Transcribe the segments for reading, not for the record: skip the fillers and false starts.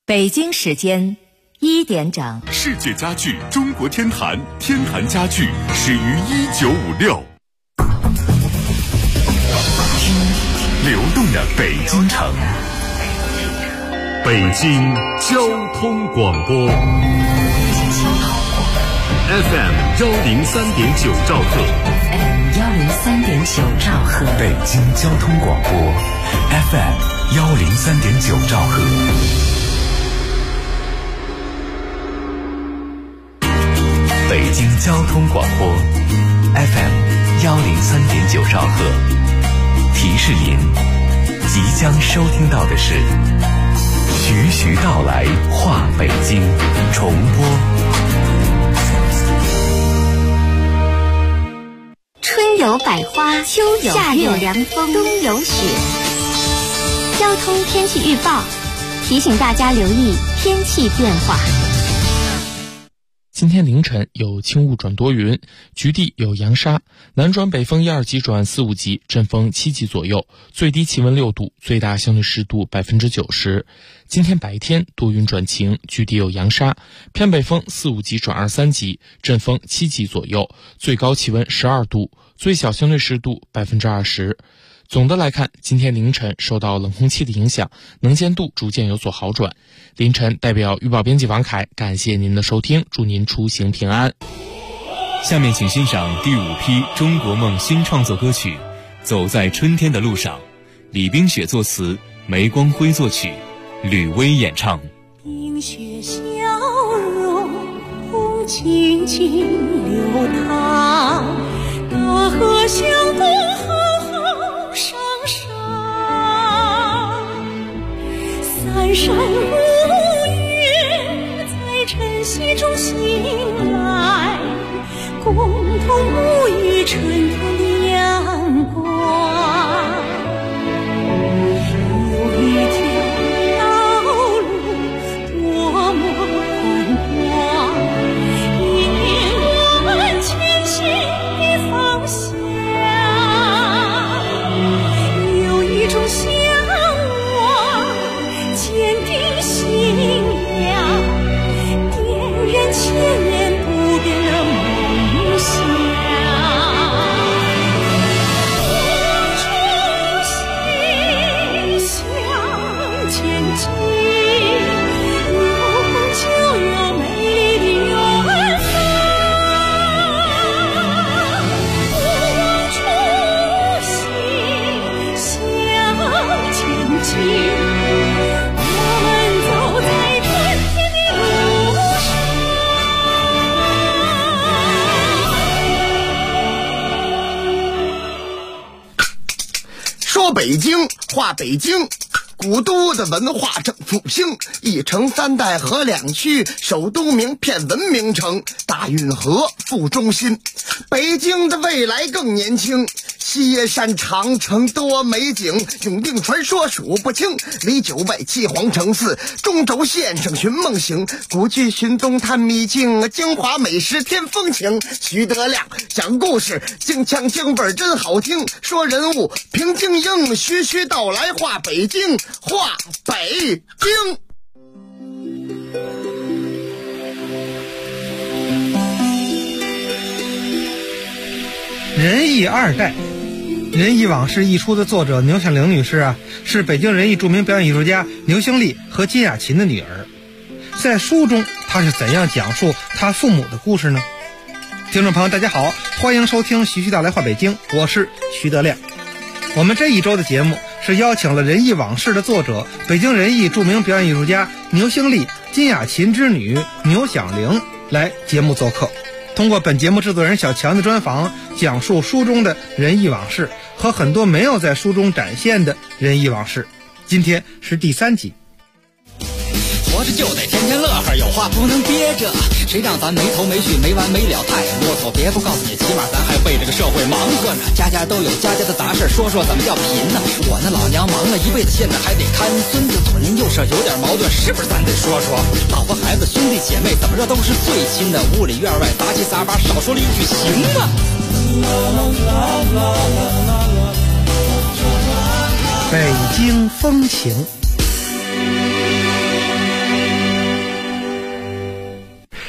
北京时间1点整， 世界家具中国天坛，天坛家具始于1956。听流动的北京城，北京交通广播 FM 103.9兆赫 103.9兆赫， 北京交通广播 FM 103.9兆赫。北京交通广播 FM 103.9兆赫，提示您即将收听到的是徐徐道来话北京重播。 春有百花，秋有夏有凉风，冬有雪。交通天气预报提醒大家留意天气变化。 今天凌晨有轻雾转多云，局地有扬沙，南转北风1、2级转4、5级，阵风7级左右，最低气温6度，最大相对湿度90%。今天白天多云转晴，局地有扬沙，偏北风4、5级转2、3级，阵风7级左右，最高气温12度，最小相对湿度20%。总的来看，今天凌晨受到冷空气的影响，能见度逐渐有所好转。凌晨代表预报编辑王凯，感谢您的收听，祝您出行平安。 下面请欣赏第5批中国梦新创作歌曲《走在春天的路上》，李冰雪作词，梅光辉作曲，吕薇演唱。 冰雪消融，红静静流淌，大河向东上山，三山如月在晨曦中醒来，共同沐浴春天的阳光。有一条道路多么宽广，引领我们前行的方向。一种向往，坚定信仰，点燃千年不变的梦想。同心向前进，有梦就有美丽的远方。我们走在春天的路上。说北京，话北京，古都的文化正复兴，一城3代和2区，首都名片文明城，大运河副中心。北京的未来更年轻，西山长城多美景，永定传说数不清，离9外7皇城4，中轴线上寻梦行，古剧寻东探秘境，京华美食添风情。徐德亮讲故事，京腔京味真好听，说人物平静英，徐徐道来话北京，话北京。 仁义2代，仁义往事一书的作者牛小玲女士是北京人艺著名表演艺术家牛兴利和金雅琴的女儿。在书中，她是怎样讲述她父母的故事呢？听众朋友大家好，欢迎收听徐徐道来话北京，我是徐德亮。我们这一周的节目是邀请了仁义往事的作者，北京人艺著名表演艺术家牛兴利、金雅琴之女牛小玲来节目做客。通过本节目制作人小强的专访，讲述书中的仁义往事和很多没有在书中展现的仁义往事。今天是第3集。 活着就得天天乐呵，有话不能憋着，谁让咱没头没绪没完没了太啰嗦。别不告诉你，起码咱还为这个社会忙活呢。家家都有家家的杂事，说说怎么叫贫呢？我那老娘忙了一辈子，现在还得看孙子，左邻右舍有点矛盾，是不是咱得说说？老婆孩子兄弟姐妹怎么着都是最亲的，屋里院外杂七杂八，少说了一句行吗？ 北京风情。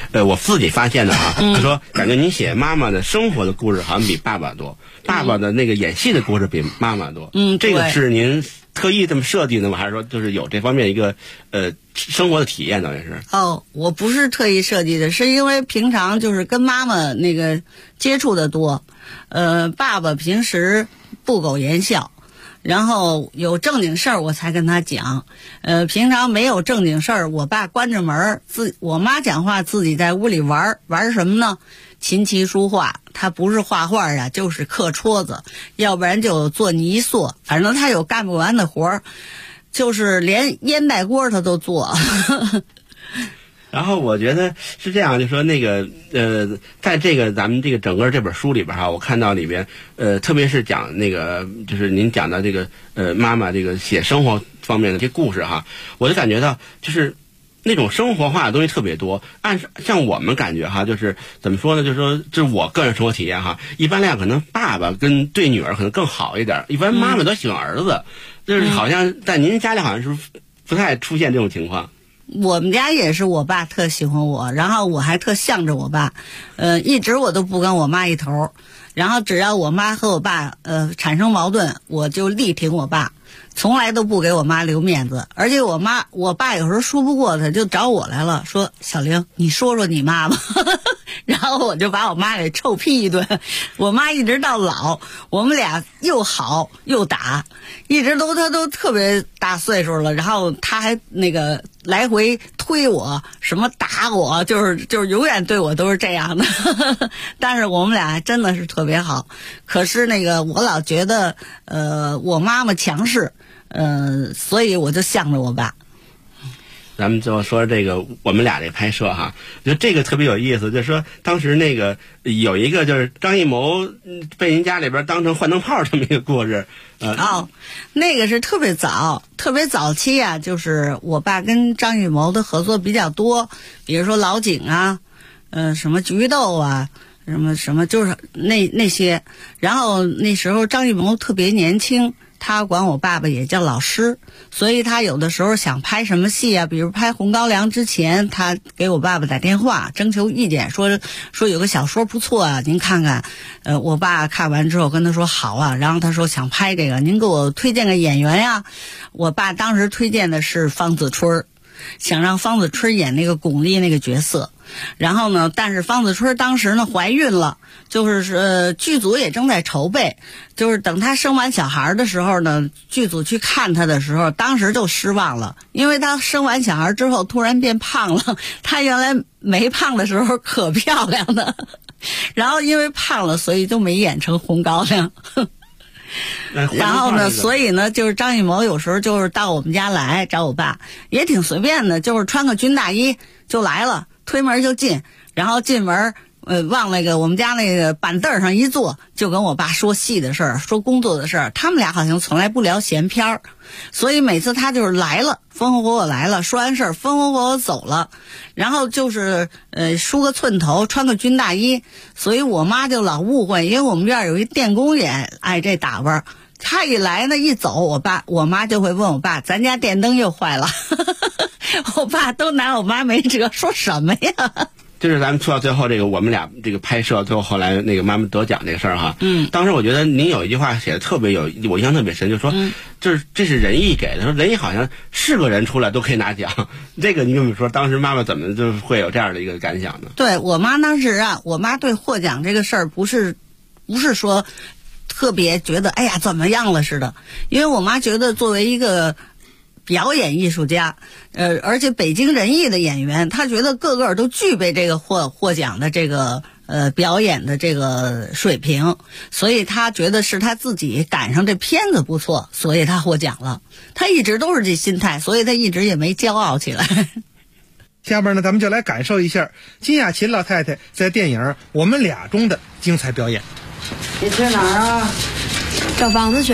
我自己发现的啊，他说感觉你写妈妈的生活的故事好像比爸爸多，爸爸的那个演戏的故事比妈妈多。这个是您特意这么设计的吗？还是说就是有这方面一个生活的体验等于是？ 我不是特意设计的，是因为平常就是跟妈妈那个接触的多，爸爸平时不苟言笑。然后有正经事儿我才跟他讲，平常没有正经事儿，我爸关着门我妈讲话自己在屋里玩什么呢？琴棋书画，他不是画画啊，就是刻戳子，要不然就做泥塑，反正他有干不完的活儿，就是连烟袋锅他都做。 然后我觉得是这样，就说那个在这个咱们这个整个这本书里边哈，我看到里边特别是讲那个就是您讲的这个妈妈这个写生活方面的这些故事哈，我就感觉到就是那种生活化的东西特别多。像我们感觉哈，就是怎么说呢？就是说这是我个人生活体验哈。一般来讲，可能爸爸跟对女儿可能更好一点，一般妈妈都喜欢儿子，就是好像在您家里好像是不太出现这种情况。 我们家也是，我爸特喜欢我，然后我还特向着我爸，一直我都不跟我妈一头，然后只要我妈和我爸产生矛盾，我就力挺我爸，从来都不给我妈留面子。而且我爸有时候说不过他，就找我来了，说小玲，你说说你妈吧。然后我就把我妈给臭批一顿。我妈一直到老，我们俩又好又打，一直他都特别大岁数了，然后他还那个来回推我，什么打我，就是永远对我都是这样的。但是我们俩真的是特别好。可是那个我老觉得我妈妈强势，所以我就向着我爸。 咱们就说这个我们俩这拍摄哈，就这个特别有意思，就是说当时那个有一个就是张艺谋被您家里边当成幻灯泡这么一个故事。 那个是特别早期啊，就是我爸跟张艺谋的合作比较多，比如说老井啊，什么菊豆啊，什么就是那些。然后那时候张艺谋特别年轻，他管我爸爸也叫老师，所以他有的时候想拍什么戏啊，比如拍《红高粱》之前，他给我爸爸打电话征求意见，说有个小说不错啊，您看看。我爸看完之后跟他说好啊，然后他说想拍这个，您给我推荐个演员呀。我爸当时推荐的是方子春，想让方子春演那个巩俐那个角色。然后呢，但是方子春当时呢怀孕了，就是剧组也正在筹备，就是等她生完小孩的时候呢，剧组去看她的时候，当时就失望了，因为她生完小孩之后突然变胖了，她原来没胖的时候可漂亮的，然后因为胖了，所以就没演成红高粱。然后呢，所以呢，就是张艺谋有时候就是到我们家来找我爸，也挺随便的，就是穿个军大衣就来了，推门就进，然后进门往那个我们家那个板凳上一坐，就跟我爸说戏的事儿，说工作的事儿。他们俩好像从来不聊闲篇儿，所以每次他就是来了，风风火火来了，说完事儿风风火火走了，然后就是梳个寸头，穿个军大衣，所以我妈就老误会，因为我们院有一电工也爱这打扮。他一来呢，一走，我妈就会问我爸，咱家电灯又坏了。我爸都拿我妈没辙，说什么呀？ 就是咱们说到最后这个我们俩这个拍摄，最后后来那个妈妈得奖这个事儿哈，当时我觉得您有一句话写的特别我印象特别深，就说这是仁义给的，说仁义好像是个人出来都可以拿奖，这个你跟我们说，当时妈妈怎么就会有这样的一个感想呢？ 对我妈当时啊，我妈对获奖这个事儿不是说特别觉得哎呀怎么样了似的，因为我妈觉得作为一个表演艺术家，而且北京人艺的演员，他觉得个个都具备这个获奖的这个表演的这个水平，所以他觉得是他自己赶上这片子不错，所以他获奖了。他一直都是这心态，所以他一直也没骄傲起来。 下边呢，咱们就来感受一下金雅琴老太太在电影《我们俩》中的精彩表演。 你去哪儿啊？ 找房子去。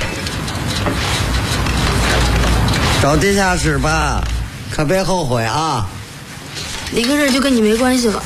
找地下室吧，可别后悔啊！ 离个这就跟你没关系了。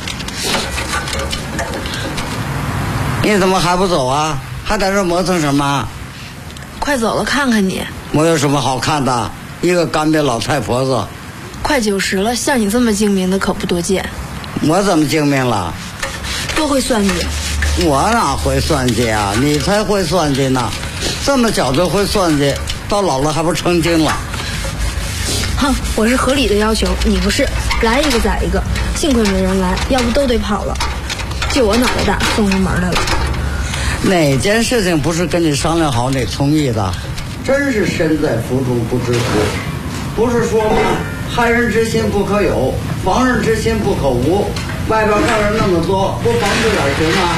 你怎么还不走啊？还在这磨蹭什么？ 快走了，看看你。 我有什么好看的？一个干瘪老太婆子。 快90了，像你这么精明的可不多见。 我怎么精明了？ 多会算计。 我哪会算计啊？你才会算计呢！这么小就会算计，到老了还不成精了？ 哼，我是合理的要求，你不是，来一个宰一个。幸亏没人来，要不都得跑了。就我脑袋大，送上门来了。 哪件事情不是跟你商量好你同意的？真是身在福中不知福。不是说吗？害人之心不可有，防人之心不可无。外边看人那么多，不防着点行吗？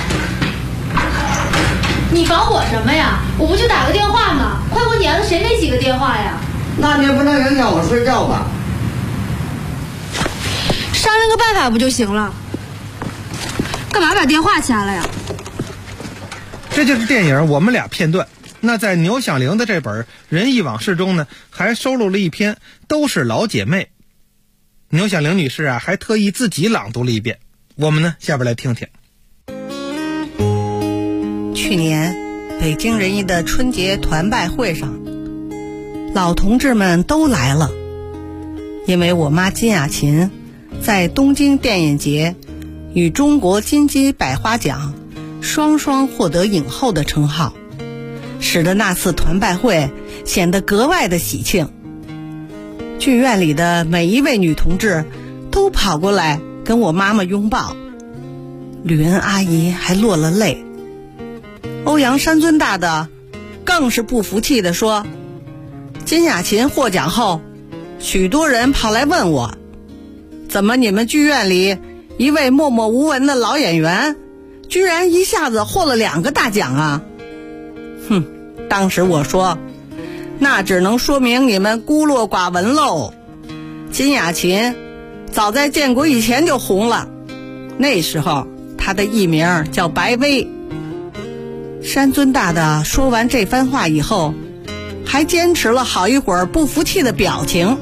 你防我什么呀？我不就打个电话吗？快过年了，谁没几个电话呀？ 那你也不能影响我睡觉吧？ 商量个办法不就行了？干嘛把电话掐了呀？ 这就是电影《我们俩》片段。那在牛响铃的这本《仁义往事》中呢，还收录了一篇都是老姐妹。牛响铃女士啊，还特意自己朗读了一遍。我们呢，下边来听听。 去年北京人艺的春节团拜会上，老同志们都来了，因为我妈金雅琴在东京电影节与中国金鸡百花奖双双获得影后的称号，使得那次团拜会显得格外的喜庆。剧院里的每一位女同志都跑过来跟我妈妈拥抱，吕恩阿姨还落了泪。欧阳山尊大的更是不服气地说，金雅琴获奖后，许多人跑来问我，怎么你们剧院里一位默默无闻的老演员居然一下子获了2个大奖啊？哼，当时我说，那只能说明你们孤陋寡闻喽。金雅琴早在建国以前就红了，那时候她的艺名叫白薇。山尊大的说完这番话以后，还坚持了好一会儿不服气的表情。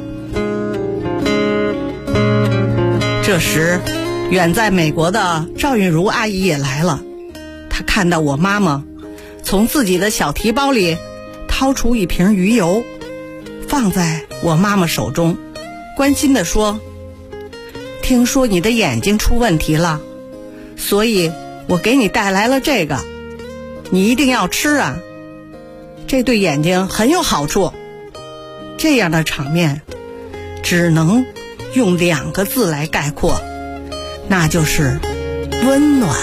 这时远在美国的赵韵如阿姨也来了，她看到我妈妈从自己的小提包里掏出一瓶鱼油，放在我妈妈手中，关心地说，听说你的眼睛出问题了，所以我给你带来了这个，你一定要吃啊，这对眼睛很有好处。这样的场面只能用2个字来概括，那就是温暖。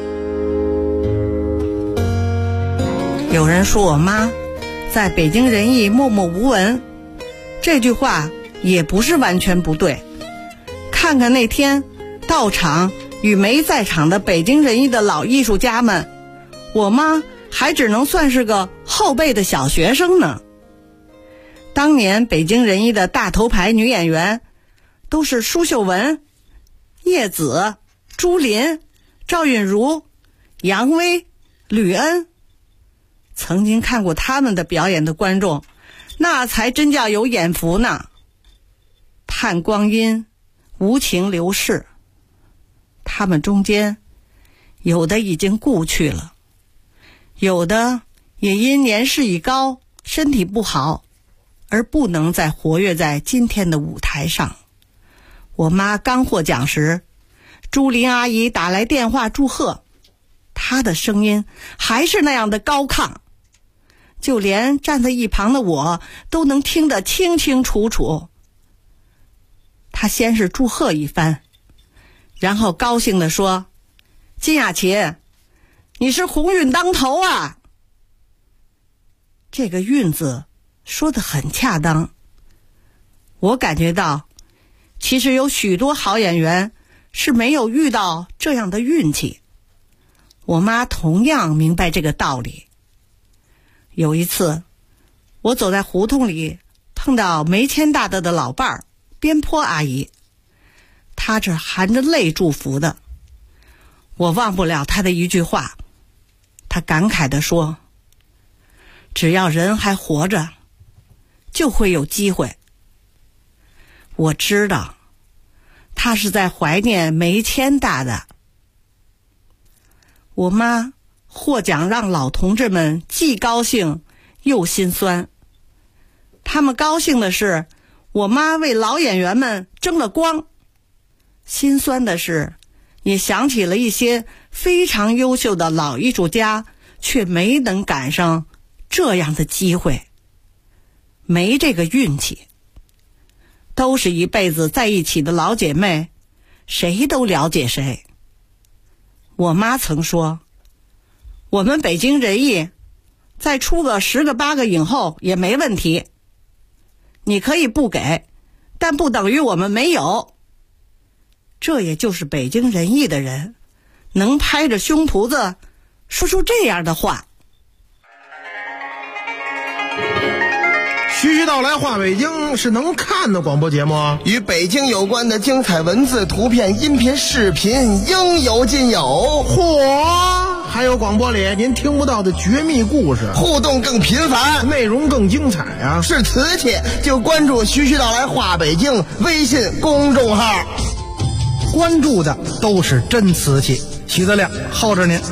有人说我妈在北京人艺默默无闻，这句话也不是完全不对。看看那天到场与没在场的北京人艺的老艺术家们，我妈还只能算是个后辈的小学生呢。当年北京人艺的大头牌女演员都是舒秀文、叶子、朱琳、赵韵如、杨威、吕恩。曾经看过他们的表演的观众，那才真叫有眼福呢。盼光阴无情流逝，他们中间有的已经故去了，有的也因年事已高，身体不好，而不能再活跃在今天的舞台上。我妈刚获奖时，朱琳阿姨打来电话祝贺，她的声音还是那样的高亢，就连站在一旁的我都能听得清清楚楚。她先是祝贺一番，然后高兴地说，金雅琴，你是鸿运当头啊。这个运字说得很恰当，我感觉到其实有许多好演员是没有遇到这样的运气。我妈同样明白这个道理。有一次我走在胡同里，碰到没谦大的老伴儿边坡阿姨，她这含着泪祝福的，我忘不了她的一句话。她感慨地说，只要人还活着，就会有机会。我知道她是在怀念没谦大的。我妈获奖让老同志们既高兴又心酸。他们高兴的是我妈为老演员们争了光，心酸的是也想起了一些非常优秀的老艺术家，却没能赶上这样的机会，没这个运气。都是一辈子在一起的老姐妹，谁都了解谁。我妈曾说，我们北京人艺再出个10个8个影后也没问题，你可以不给，但不等于我们没有。这也就是北京人艺的人能拍着胸脯子说出这样的话。 徐徐道来话北京是能看的广播节目， 与北京有关的精彩文字、图片、音频、视频应有尽有。 嚯！还有广播里您听不到的绝密故事， 互动更频繁， 内容更精彩啊！ 是瓷器就关注徐徐道来话北京微信公众号， 关注的都是真瓷器。许德亮候着您。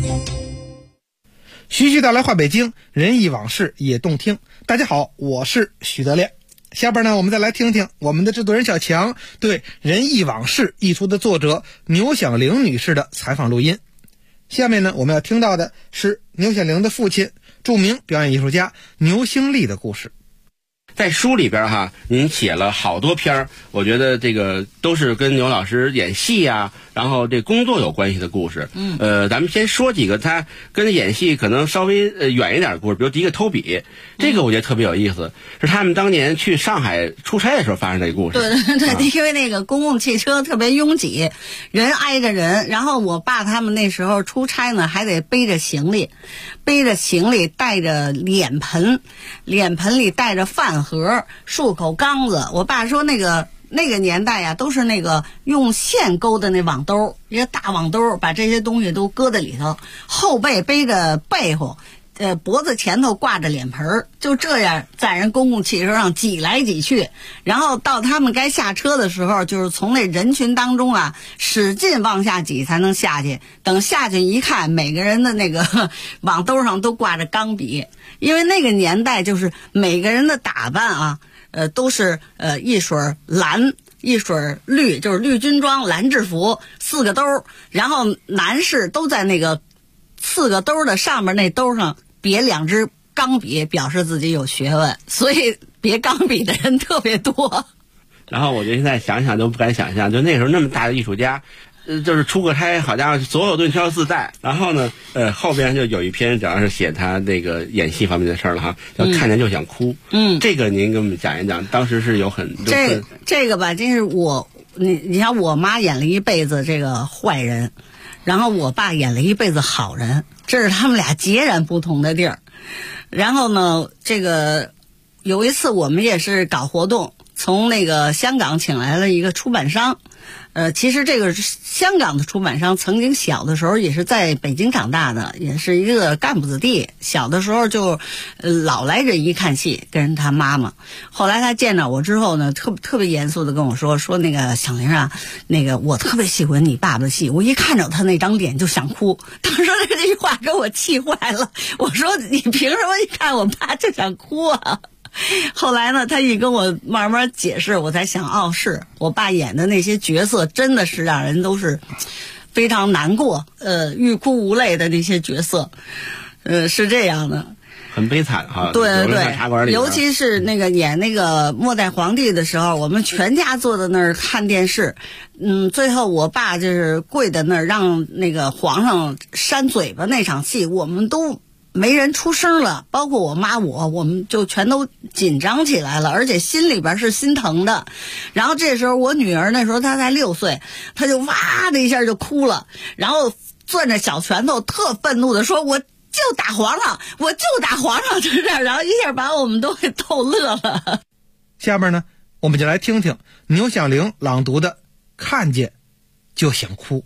徐徐道来话北京，人艺往事也动听。大家好，我是许德亮。下边呢，我们再来听听我们的制作人小强对《人艺往事》一书的作者牛响铃女士的采访录音。下面呢，我们要听到的是牛响铃的父亲，著名表演艺术家牛兴利的故事。 在书里边哈，您写了好多篇儿，我觉得这个都是跟牛老师演戏啊，然后这工作有关系的故事。咱们先说几个他跟演戏可能稍微远一点的故事，比如第一个偷笔，这个我觉得特别有意思，是他们当年去上海出差的时候发生的故事。 对，因为那个公共汽车特别拥挤，人挨着人，然后我爸他们那时候出差呢，还得背着行李带着脸盆里带着饭盒、漱口缸子。我爸说那个年代呀，都是那个用线勾的那网兜，一个大网兜，把这些东西都搁在里头，后背背着被子，脖子前头挂着脸盆，就这样在人公共汽车上挤来挤去。然后到他们该下车的时候，就是从那人群当中啊，使劲往下挤才能下去。等下去一看，每个人的那个网兜上都挂着钢笔，因为那个年代就是每个人的打扮啊，都是一水蓝一水绿，就是绿军装蓝制服，4个兜，然后男士都在那个4个兜的上面那兜上别2支钢笔，表示自己有学问，所以别钢笔的人特别多。 然后我觉得现在想想都不敢想象，就那时候那么大的艺术家，就是出个差，好家伙，所有东西都要自带。然后呢，后边就有一篇主要是写他那个演戏方面的事儿了哈，叫看见就想哭。这个您给我们讲一讲，当时是有很多这个吧，真是你像我妈演了一辈子这个坏人，然后我爸演了一辈子好人，这是他们俩截然不同的地儿。然后呢，这个有一次我们也是搞活动，从那个香港请来了一个出版商。其实这个香港的出版商曾经小的时候也是在北京长大的，也是一个干部子弟。小的时候就老来人一看戏，跟他妈妈。后来他见着我之后呢，特别严肃的跟我说那个响铃啊，那个我特别喜欢你爸爸的戏，我一看着他那张脸就想哭。当时这句话给我气坏了，我说你凭什么一看我爸就想哭啊？后来呢，他一跟我慢慢解释，我才想，是我爸演的那些角色真的是让人都是非常难过，欲哭无泪的那些角色，是这样的， 很悲惨哈。 对，尤其是那个演那个末代皇帝的时候，我们全家坐在那儿看电视，最后我爸就是跪在那儿让那个皇上扇嘴巴那场戏，我们都没人出声了，包括我妈我们就全都紧张起来了，而且心里边是心疼的。然后这时候我女儿那时候她才6岁，她就哇的一下就哭了，然后攥着小拳头特愤怒的说，我就打皇上，我就打皇上，就这样，然后一下把我们都给逗乐了。 下边呢，我们就来听听牛响铃朗读的《看见就想哭》。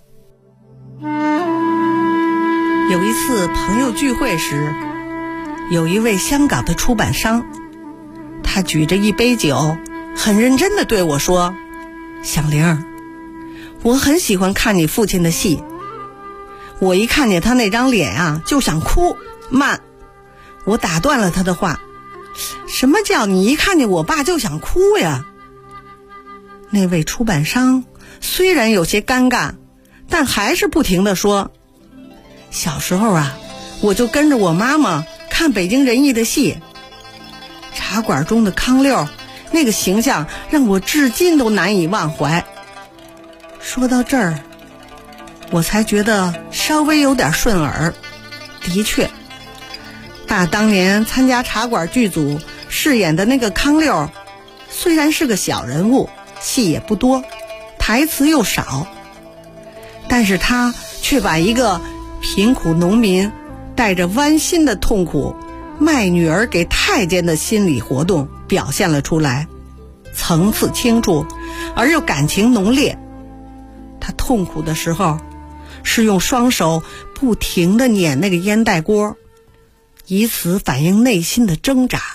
有一次朋友聚会时，有一位香港的出版商，他举着一杯酒，很认真地对我说，响铃，我很喜欢看你父亲的戏，我一看见他那张脸啊就想哭。慢，我打断了他的话，什么叫你一看见我爸就想哭呀？那位出版商虽然有些尴尬， 但还是不停地说，小时候啊，我就跟着我妈妈看北京人艺的戏，茶馆中的康六那个形象让我至今都难以忘怀。说到这儿，我才觉得稍微有点顺耳。的确，爸当年参加茶馆剧组饰演的那个康六，虽然是个小人物，戏也不多，台词又少，但是他却把一个贫苦农民带着剜心的痛苦卖女儿给太监的心理活动表现了出来，层次清楚而又感情浓烈。他痛苦的时候是用双手不停地碾那个烟袋锅，以此反映内心的挣扎。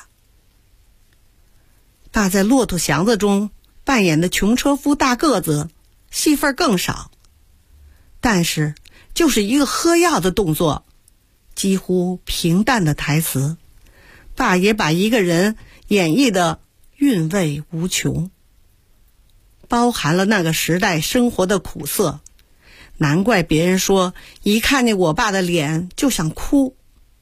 爸在《骆驼祥子》中扮演的穷车夫大个子，戏份更少，但是就是一个喝药的动作，几乎平淡的台词，爸也把一个人演绎的韵味无穷，包含了那个时代生活的苦涩。难怪别人说一看见我爸的脸就想哭。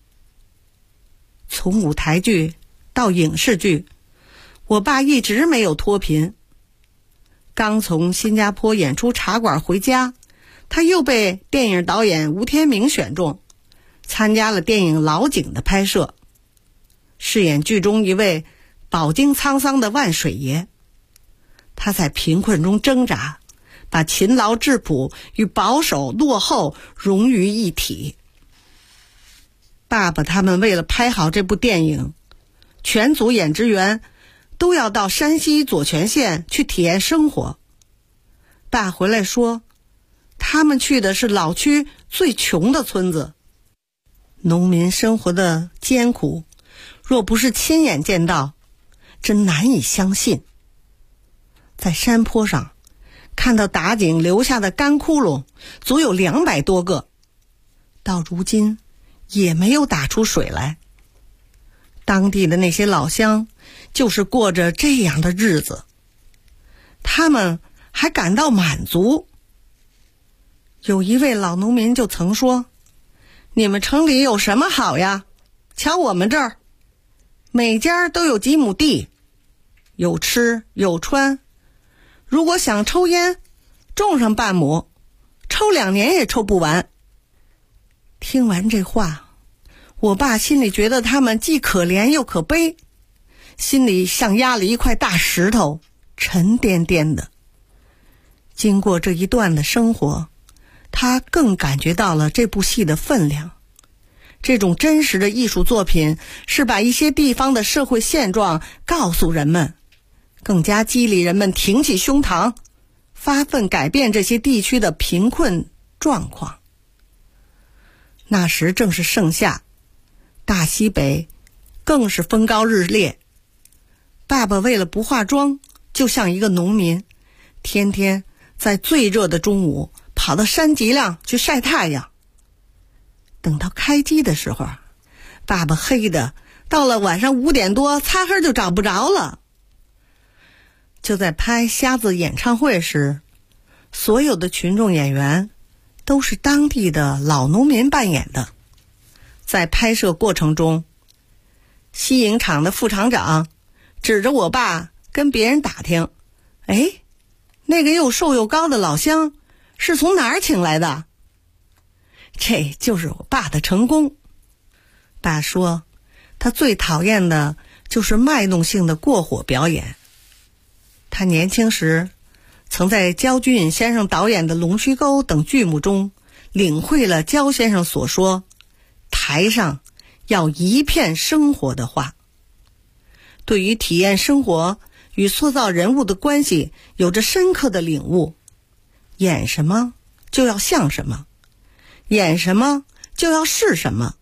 从舞台剧到影视剧，我爸一直没有脱贫。刚从新加坡演出茶馆回家，他又被电影导演吴天明选中，参加了电影《老井》的拍摄，饰演剧中一位饱经沧桑的万水爷。他在贫困中挣扎，把勤劳质朴与保守落后融于一体。爸爸他们为了拍好这部电影，全组演职员都要到山西左权县去体验生活。爸回来说，他们去的是老区最穷的村子，农民生活的艰苦，若不是亲眼见到，真难以相信。在山坡上看到打井留下的干窟窿足有200多个，到如今也没有打出水来。当地的那些老乡就是过着这样的日子，他们还感到满足。有一位老农民就曾说，你们城里有什么好呀？瞧我们这儿，每家都有几亩地，有吃有穿，如果想抽烟，种上半亩，抽2年也抽不完。听完这话，我爸心里觉得他们既可怜又可悲，心里像压了一块大石头，沉甸甸的。经过这一段的生活，他更感觉到了这部戏的分量。这种真实的艺术作品是把一些地方的社会现状告诉人们，更加激励人们挺起胸膛，发奋改变这些地区的贫困状况。那时正是盛夏，大西北更是风高日烈。爸爸为了不化妆，就像一个农民，天天在最热的中午跑到山脊上去晒太阳。等到开机的时候，爸爸黑的到了晚上5点多擦黑就找不着了。就在拍瞎子演唱会时，所有的群众演员都是当地的老农民扮演的。在拍摄过程中，西影厂的副厂长指着我爸跟别人打听，那个又瘦又高的老乡是从哪儿请来的？这就是我爸的成功。爸说，他最讨厌的就是卖弄性的过火表演。他年轻时曾在焦俊先生导演的《龙须沟》等剧目中领会了焦先生所说，台上要一片生活的话。对于体验生活与塑造人物的关系有着深刻的领悟，演什么就要像什么，演什么就要是什么。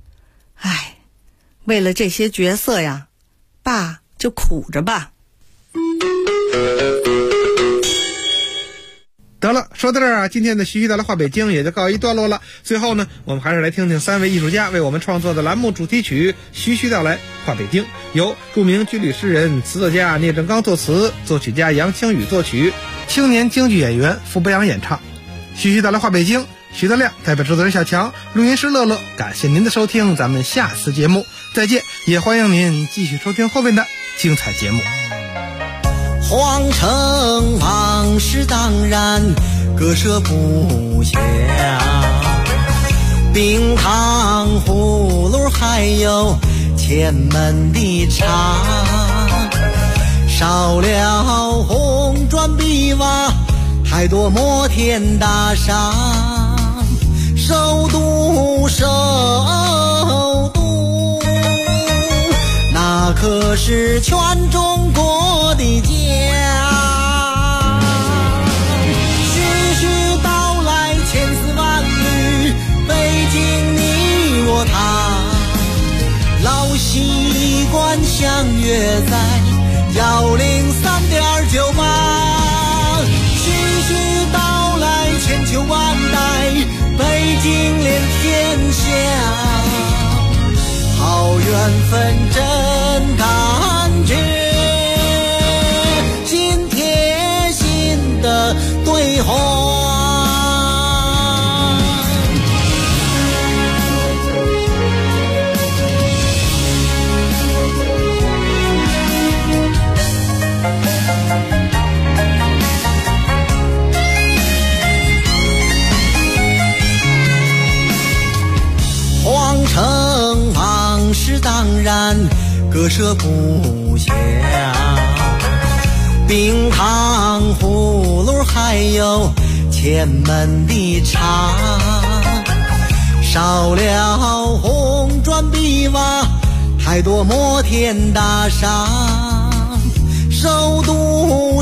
为了这些角色呀，爸就苦着吧。 得了，说到这儿啊，今天的徐徐带来话北京也就告一段落了。最后呢，我们还是来听听3位艺术家为我们创作的栏目主题曲《徐徐带来话北京》，由著名军旅诗人、词作家聂政刚作词，作曲家杨清宇作曲，青年京剧演员傅博洋演唱。 徐徐到来话北京，徐德亮代表制作人小强，录音师乐乐，感谢您的收听，咱们下次节目再见，也欢迎您继续收听后面的精彩节目。 皇城往事当然割舍不下，冰糖葫芦还有前门的茶，少了红砖碧瓦，太多摩天大厦，首都那可是全中国的家。徐徐道来千丝万缕，北京你我他，老习惯相约在103.98。徐徐道来千秋万代，北京连天下，好缘分真感觉，心贴心的对话。皇城往事当然割舍不下，冰糖葫芦还有前门的茶，少了红砖碧瓦，太多摩天大厦，首都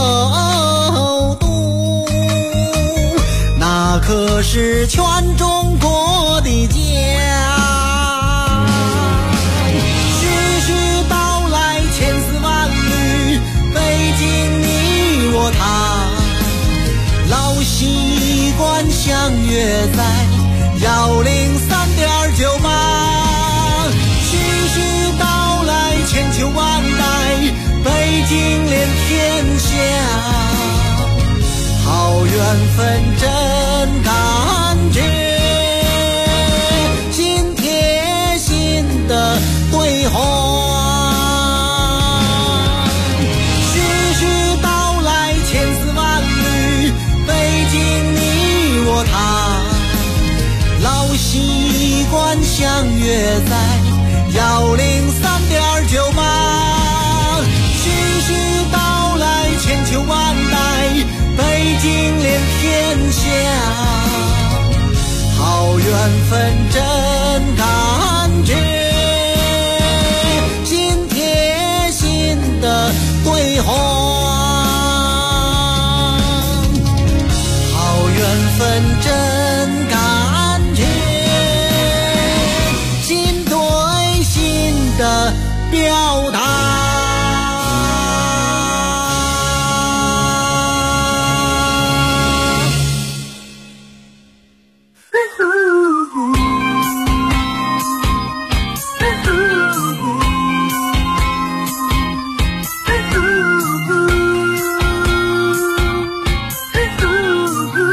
那可是全中国的家。徐徐道来千丝万缕，北京你我他，老习惯相约在103.98。徐徐道来千秋万代，北京连天下，好缘分真感觉，心贴心的对话。徐徐道来千丝万缕，北京你我他，老习惯相约在103.98。徐徐道来千秋万代，北京连天下，好缘分真感